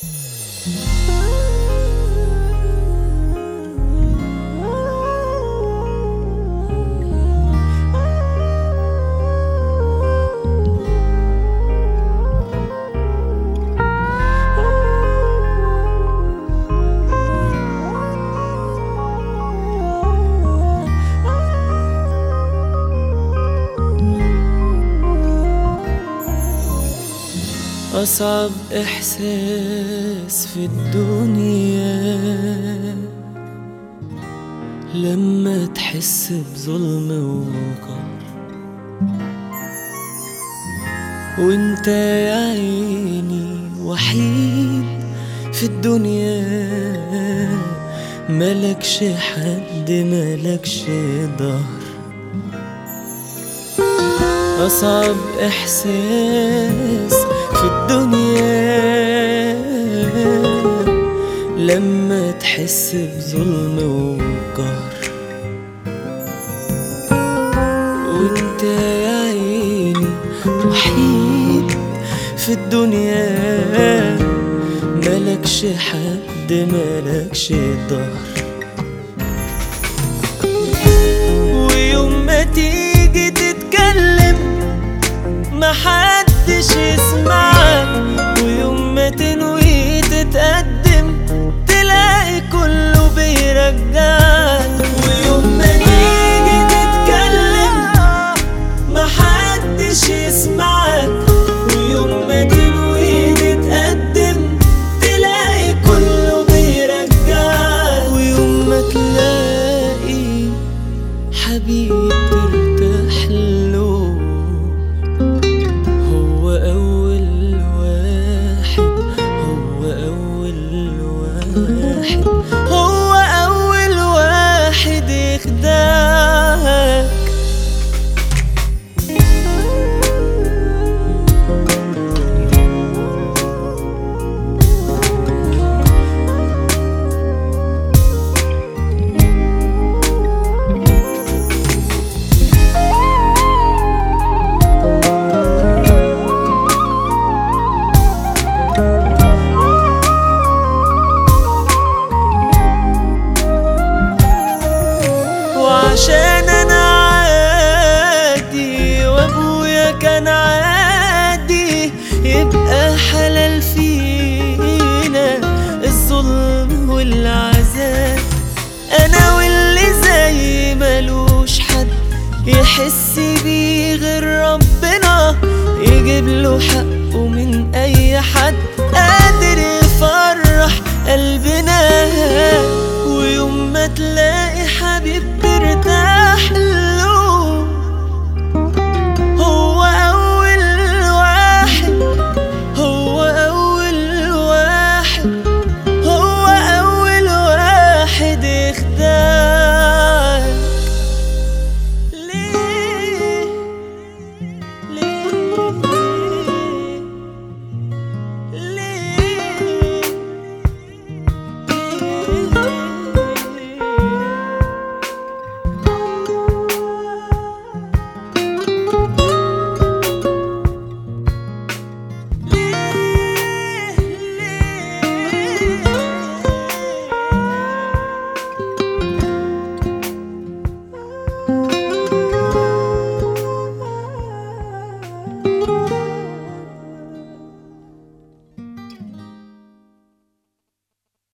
أصعب إحساس في الدنيا لما تحس بظلم وقهر، وانت يا عيني وحيد في الدنيا، ملكش حد ملكش ظهر. أصعب إحساس في الدنيا لما تحس بظلم وقهر، وانت يا عيني وحيد في الدنيا، ملكش حد ملكش ظهر. ويوم ما تيجي تتكلم محدش يسمعك، ويوم ما تنوي تتقدم تلاقي كله بيرجعك. ويوم ما تيجي تتكلم محدش يسمعك، ويوم ما تنوي تتقدم تلاقي كله بيرجعك. ويوم ما تلاقي حبيب ترتاح له، هو أول واحد يخدعك. عشان أنا عادي وأبويا كان عادي، يبقى حلال فينا الظلم والعذاب. أنا واللي زي ملوش حد يحس بيه غير ربنا، يجيب له حقه من أي حد.